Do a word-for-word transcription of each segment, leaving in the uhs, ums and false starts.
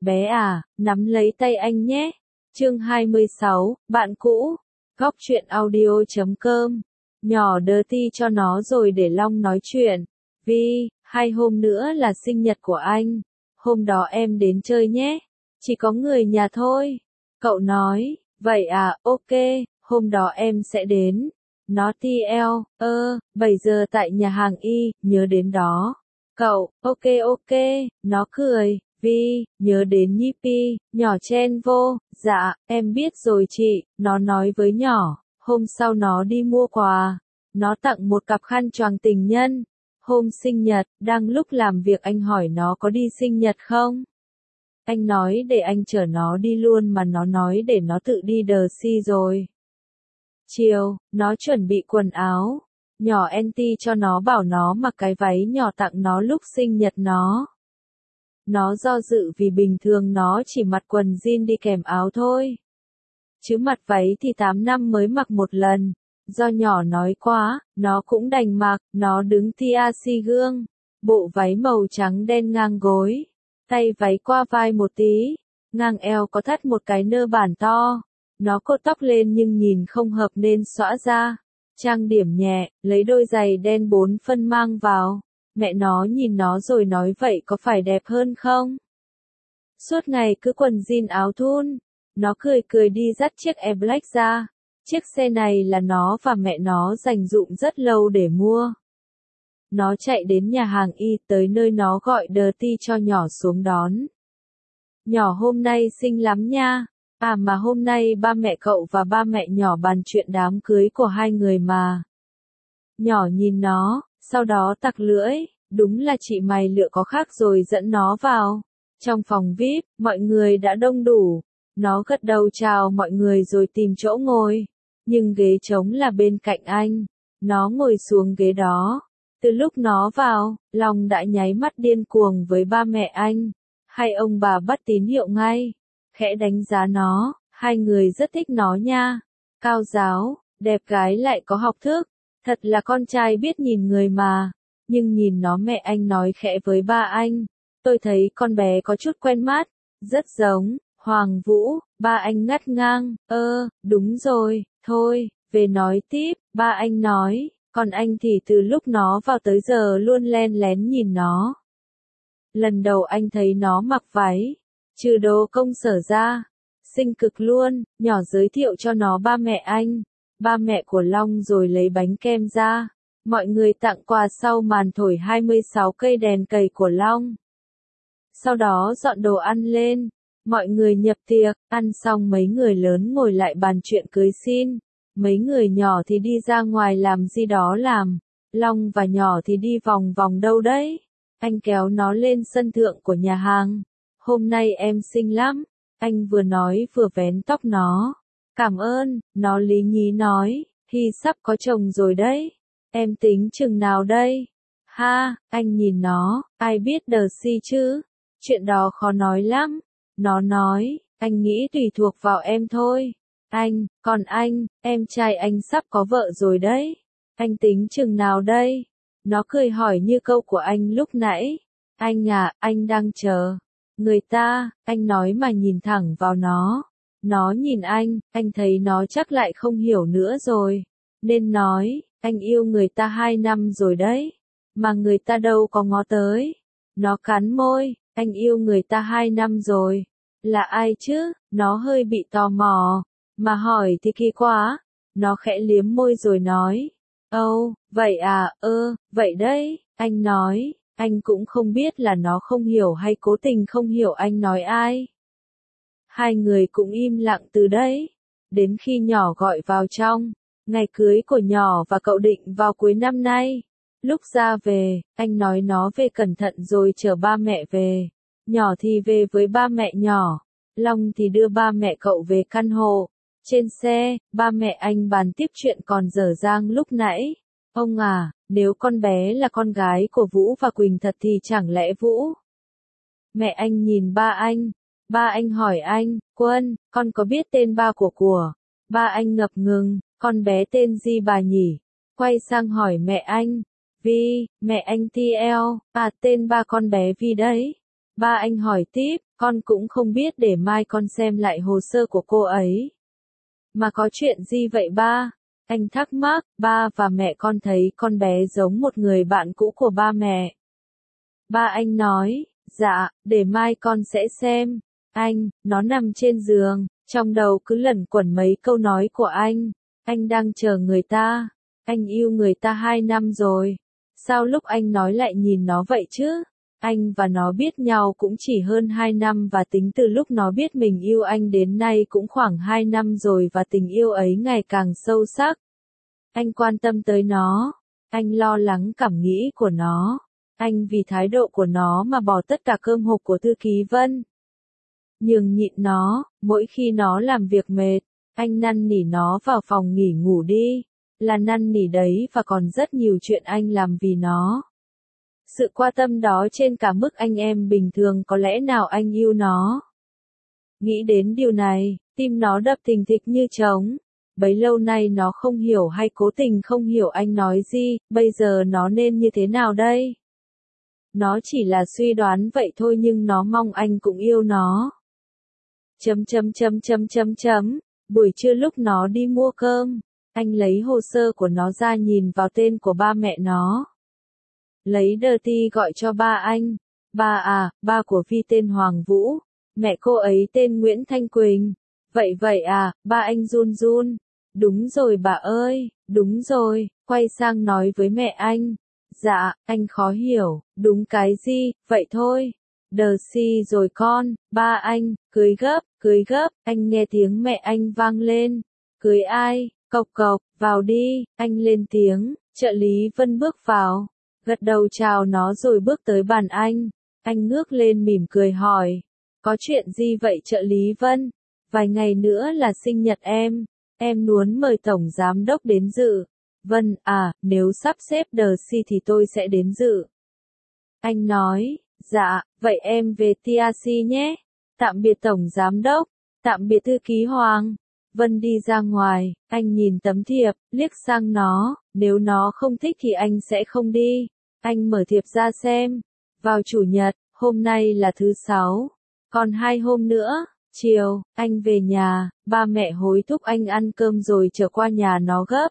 bé à, nắm lấy tay anh nhé. Chương hai mươi sáu, bạn cũ. Góc truyện audio chấm com. Nhỏ đờ ti cho nó rồi để Long nói chuyện. Vi, hai hôm nữa là sinh nhật của anh. Hôm đó em đến chơi nhé. Chỉ có người nhà thôi. Cậu nói, vậy à, ok, hôm đó em sẽ đến. Nó tê lờ, ơ, bảy giờ tại nhà hàng Y, nhớ đến đó. Cậu, ok ok, nó cười, Vi, nhớ đến Nhi Pi, nhỏ chen vô, dạ, em biết rồi chị, nó nói với nhỏ, hôm sau nó đi mua quà, nó tặng một cặp khăn choàng tình nhân, hôm sinh nhật, đang lúc làm việc anh hỏi nó có đi sinh nhật không? Anh nói để anh chở nó đi luôn mà nó nói để nó tự đi đờ si rồi. Chiều, nó chuẩn bị quần áo. Nhỏ Enti cho nó bảo nó mặc cái váy nhỏ tặng nó lúc sinh nhật nó. Nó do dự vì bình thường nó chỉ mặc quần jean đi kèm áo thôi. Chứ mặc váy thì tám năm mới mặc một lần. Do nhỏ nói quá, nó cũng đành mặc, nó đứng tia si gương. Bộ váy màu trắng đen ngang gối. Tay váy qua vai một tí. Ngang eo có thắt một cái nơ bản to. Nó cột tóc lên nhưng nhìn không hợp nên xõa ra. Trang điểm nhẹ, lấy đôi giày đen bốn phân mang vào. Mẹ nó nhìn nó rồi nói vậy có phải đẹp hơn không? Suốt ngày cứ quần jean áo thun. Nó cười cười đi dắt chiếc Air Black ra. Chiếc xe này là nó và mẹ nó dành dụm rất lâu để mua. Nó chạy đến nhà hàng Y tới nơi nó gọi đờ ti cho nhỏ xuống đón. Nhỏ hôm nay xinh lắm nha. À mà hôm nay ba mẹ cậu và ba mẹ nhỏ bàn chuyện đám cưới của hai người mà. Nhỏ nhìn nó, sau đó tặc lưỡi, đúng là chị mày lựa có khác rồi dẫn nó vào. Trong phòng vi ai pi, mọi người đã đông đủ. Nó gật đầu chào mọi người rồi tìm chỗ ngồi. Nhưng ghế trống là bên cạnh anh. Nó ngồi xuống ghế đó. Từ lúc nó vào, Long đã nháy mắt điên cuồng với ba mẹ anh. Hai ông bà bắt tín hiệu ngay. Khẽ đánh giá nó, hai người rất thích nó nha. Cao giáo, đẹp gái lại có học thức. Thật là con trai biết nhìn người mà. Nhưng nhìn nó mẹ anh nói khẽ với ba anh. Tôi thấy con bé có chút quen mắt. Rất giống, Hoàng Vũ, ba anh ngắt ngang. Ơ, đúng rồi, thôi, về nói tiếp, ba anh nói. Còn anh thì từ lúc nó vào tới giờ luôn len lén nhìn nó. Lần đầu anh thấy nó mặc váy. Trừ đồ công sở ra. Xinh cực luôn, nhỏ giới thiệu cho nó ba mẹ anh. Ba mẹ của Long rồi lấy bánh kem ra. Mọi người tặng quà sau màn thổi hai mươi sáu cây đèn cầy của Long. Sau đó dọn đồ ăn lên. Mọi người nhập tiệc, ăn xong mấy người lớn ngồi lại bàn chuyện cưới xin. Mấy người nhỏ thì đi ra ngoài làm gì đó làm. Long và nhỏ thì đi vòng vòng đâu đấy. Anh kéo nó lên sân thượng của nhà hàng. Hôm nay em xinh lắm. Anh vừa nói vừa vén tóc nó. Cảm ơn, nó lý nhí nói. Thì sắp có chồng rồi đấy. Em tính chừng nào đây? Ha, anh nhìn nó, ai biết đờ si chứ? Chuyện đó khó nói lắm. Nó nói, anh nghĩ tùy thuộc vào em thôi. Anh, còn anh, em trai anh sắp có vợ rồi đấy. Anh tính chừng nào đây? Nó cười hỏi như câu của anh lúc nãy. Anh à, anh đang chờ. Người ta, anh nói mà nhìn thẳng vào nó. Nó nhìn anh, anh thấy nó chắc lại không hiểu nữa rồi. Nên nói, anh yêu người ta hai năm rồi đấy. Mà người ta đâu có ngó tới. Nó cắn môi, anh yêu người ta hai năm rồi. Là ai chứ? Nó hơi bị tò mò. Mà hỏi thì kỳ quá. Nó khẽ liếm môi rồi nói. Âu, oh, vậy à, ơ, vậy đấy, anh nói. Anh cũng không biết là nó không hiểu hay cố tình không hiểu anh nói ai. Hai người cũng im lặng từ đấy. Đến khi nhỏ gọi vào trong. Ngày cưới của nhỏ và cậu định vào cuối năm nay. Lúc ra về, anh nói nó về cẩn thận rồi chở ba mẹ về. Nhỏ thì về với ba mẹ nhỏ. Long thì đưa ba mẹ cậu về căn hộ. Trên xe, ba mẹ anh bàn tiếp chuyện còn dở dang lúc nãy. Ông à, nếu con bé là con gái của Vũ và Quỳnh thật thì chẳng lẽ Vũ? Mẹ anh nhìn ba anh. Ba anh hỏi anh, Quân, con có biết tên ba của của? Ba anh ngập ngừng, con bé tên gì bà nhỉ? Quay sang hỏi mẹ anh. Vi, mẹ anh tê lờ, à tên ba con bé Vi đấy. Ba anh hỏi tiếp, con cũng không biết, để mai con xem lại hồ sơ của cô ấy. Mà có chuyện gì vậy ba? Anh thắc mắc. Ba và mẹ con thấy con bé giống một người bạn cũ của ba mẹ. Ba anh nói, dạ, để mai con sẽ xem. Anh, nó nằm trên giường, trong đầu cứ lẩn quẩn mấy câu nói của anh. Anh đang chờ người ta. Anh yêu người ta hai năm rồi. Sao lúc anh nói lại nhìn nó vậy chứ? Anh và nó biết nhau cũng chỉ hơn hai năm, và tính từ lúc nó biết mình yêu anh đến nay cũng khoảng hai năm rồi, và tình yêu ấy ngày càng sâu sắc. Anh quan tâm tới nó. Anh lo lắng cảm nghĩ của nó. Anh vì thái độ của nó mà bỏ tất cả cơm hộp của thư ký Vân. Nhường nhịn nó, mỗi khi nó làm việc mệt, anh năn nỉ nó vào phòng nghỉ ngủ đi. Là năn nỉ đấy, và còn rất nhiều chuyện anh làm vì nó. Sự quan tâm đó trên cả mức anh em bình thường, có lẽ nào anh yêu nó. Nghĩ đến điều này, tim nó đập thình thịch như trống. Bấy lâu nay nó không hiểu hay cố tình không hiểu anh nói gì, bây giờ nó nên như thế nào đây? Nó chỉ là suy đoán vậy thôi, nhưng nó mong anh cũng yêu nó. Chấm chấm chấm chấm chấm chấm. Buổi trưa lúc nó đi mua cơm, anh lấy hồ sơ của nó ra nhìn vào tên của ba mẹ nó. Lấy Dirty gọi cho ba anh. Ba à, ba của Vi tên Hoàng Vũ, mẹ cô ấy tên Nguyễn Thanh Quỳnh. Vậy vậy à, ba anh run run. Đúng rồi bà ơi, đúng rồi, quay sang nói với mẹ anh. Dạ, anh khó hiểu, đúng cái gì, vậy thôi. Dirty rồi con, ba anh, cưới gấp, cưới gấp, anh nghe tiếng mẹ anh vang lên. Cưới ai, cộc cộc, vào đi, anh lên tiếng, trợ lý Vân bước vào. Gật đầu chào nó rồi bước tới bàn anh. Anh ngước lên mỉm cười hỏi. Có chuyện gì vậy trợ lý Vân? Vài ngày nữa là sinh nhật em. Em muốn mời tổng giám đốc đến dự. Vân, à, nếu sắp xếp Dirty thì tôi sẽ đến dự. Anh nói, dạ, vậy em về tê rờ xê nhé. Tạm biệt tổng giám đốc. Tạm biệt thư ký Hoàng. Vân đi ra ngoài, anh nhìn tấm thiệp, liếc sang nó, nếu nó không thích thì anh sẽ không đi. Anh mở thiệp ra xem. Vào chủ nhật, hôm nay là thứ sáu. Còn hai hôm nữa, chiều, anh về nhà, ba mẹ hối thúc anh ăn cơm rồi trở qua nhà nó gấp.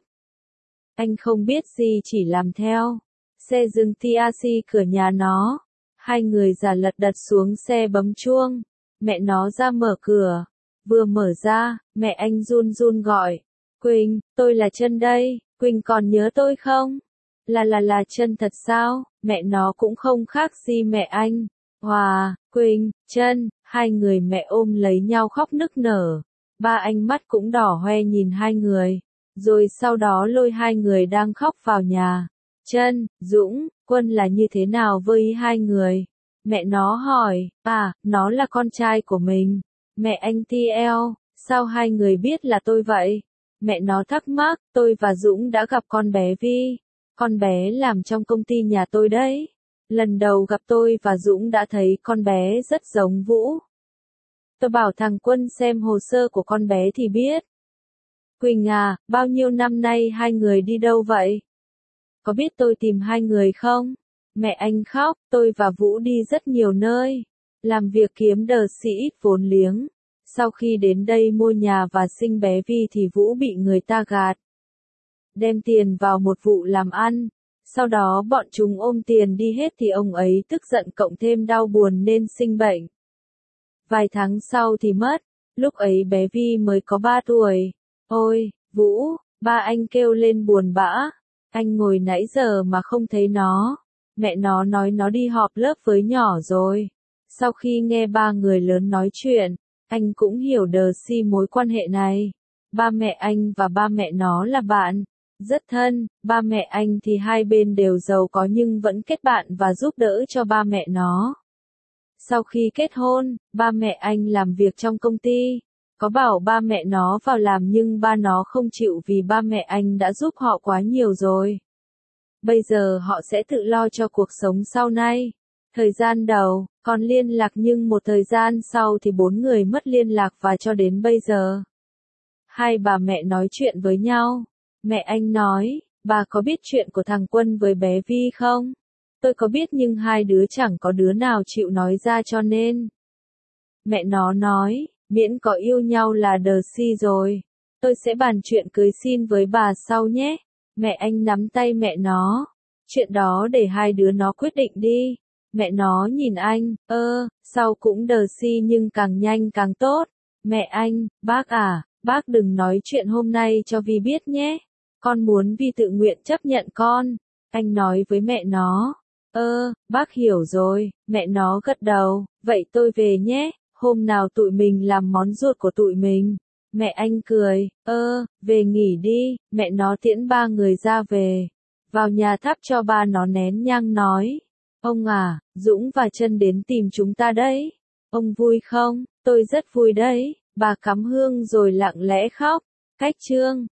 Anh không biết gì, chỉ làm theo. Xe dừng tê rờ xê cửa nhà nó. Hai người giả lật đật xuống xe bấm chuông. Mẹ nó ra mở cửa. Vừa mở ra, mẹ anh run run gọi. Quỳnh, tôi là Trân đây, Quỳnh còn nhớ tôi không? Là là là Trân thật sao? Mẹ nó cũng không khác gì mẹ anh. Hòa, Quỳnh, Trân, hai người mẹ ôm lấy nhau khóc nức nở. Ba anh mắt cũng đỏ hoe nhìn hai người. Rồi sau đó lôi hai người đang khóc vào nhà. Trân, Dũng, Quân là như thế nào với hai người? Mẹ nó hỏi, à, nó là con trai của mình. Mẹ anh tê lờ, sao hai người biết là tôi vậy? Mẹ nó thắc mắc, tôi và Dũng đã gặp con bé Vi. Con bé làm trong công ty nhà tôi đấy. Lần đầu gặp tôi và Dũng đã thấy con bé rất giống Vũ. Tôi bảo thằng Quân xem hồ sơ của con bé thì biết. Quỳnh à, bao nhiêu năm nay hai người đi đâu vậy? Có biết tôi tìm hai người không? Mẹ anh khóc, tôi và Vũ đi rất nhiều nơi. Làm việc kiếm đờ sĩ vốn liếng. Sau khi đến đây mua nhà và sinh bé Vi thì Vũ bị người ta gạt. Đem tiền vào một vụ làm ăn. Sau đó bọn chúng ôm tiền đi hết thì ông ấy tức giận cộng thêm đau buồn nên sinh bệnh. Vài tháng sau thì mất. Lúc ấy bé Vi mới có ba tuổi. Ôi, Vũ, ba anh kêu lên buồn bã. Anh ngồi nãy giờ mà không thấy nó. Mẹ nó nói nó đi họp lớp với nhỏ rồi. Sau khi nghe ba người lớn nói chuyện, anh cũng hiểu đờ si mối quan hệ này. Ba mẹ anh và ba mẹ nó là bạn, rất thân. Ba mẹ anh thì hai bên đều giàu có nhưng vẫn kết bạn và giúp đỡ cho ba mẹ nó. Sau khi kết hôn, ba mẹ anh làm việc trong công ty. Có bảo ba mẹ nó vào làm nhưng ba nó không chịu vì ba mẹ anh đã giúp họ quá nhiều rồi. Bây giờ họ sẽ tự lo cho cuộc sống sau này. Thời gian đầu, còn liên lạc nhưng một thời gian sau thì bốn người mất liên lạc và cho đến bây giờ. Hai bà mẹ nói chuyện với nhau. Mẹ anh nói, bà có biết chuyện của thằng Quân với bé Vi không? Tôi có biết nhưng hai đứa chẳng có đứa nào chịu nói ra cho nên. Mẹ nó nói, miễn có yêu nhau là đờ si rồi. Tôi sẽ bàn chuyện cưới xin với bà sau nhé. Mẹ anh nắm tay mẹ nó. Chuyện đó để hai đứa nó quyết định đi. Mẹ nó nhìn anh, ơ, sau cũng đờ si nhưng càng nhanh càng tốt. Mẹ anh, bác à, bác đừng nói chuyện hôm nay cho Vi biết nhé. Con muốn Vi tự nguyện chấp nhận con. Anh nói với mẹ nó. Ơ, bác hiểu rồi, mẹ nó gật đầu. Vậy tôi về nhé, hôm nào tụi mình làm món ruột của tụi mình. Mẹ anh cười, ơ, về nghỉ đi, mẹ nó tiễn ba người ra về. Vào nhà thắp cho ba nó nén nhang nói. Ông à, Dũng và Trân đến tìm chúng ta đấy. Ông vui không? Tôi rất vui đấy. Bà cắm hương rồi lặng lẽ khóc. Cách chương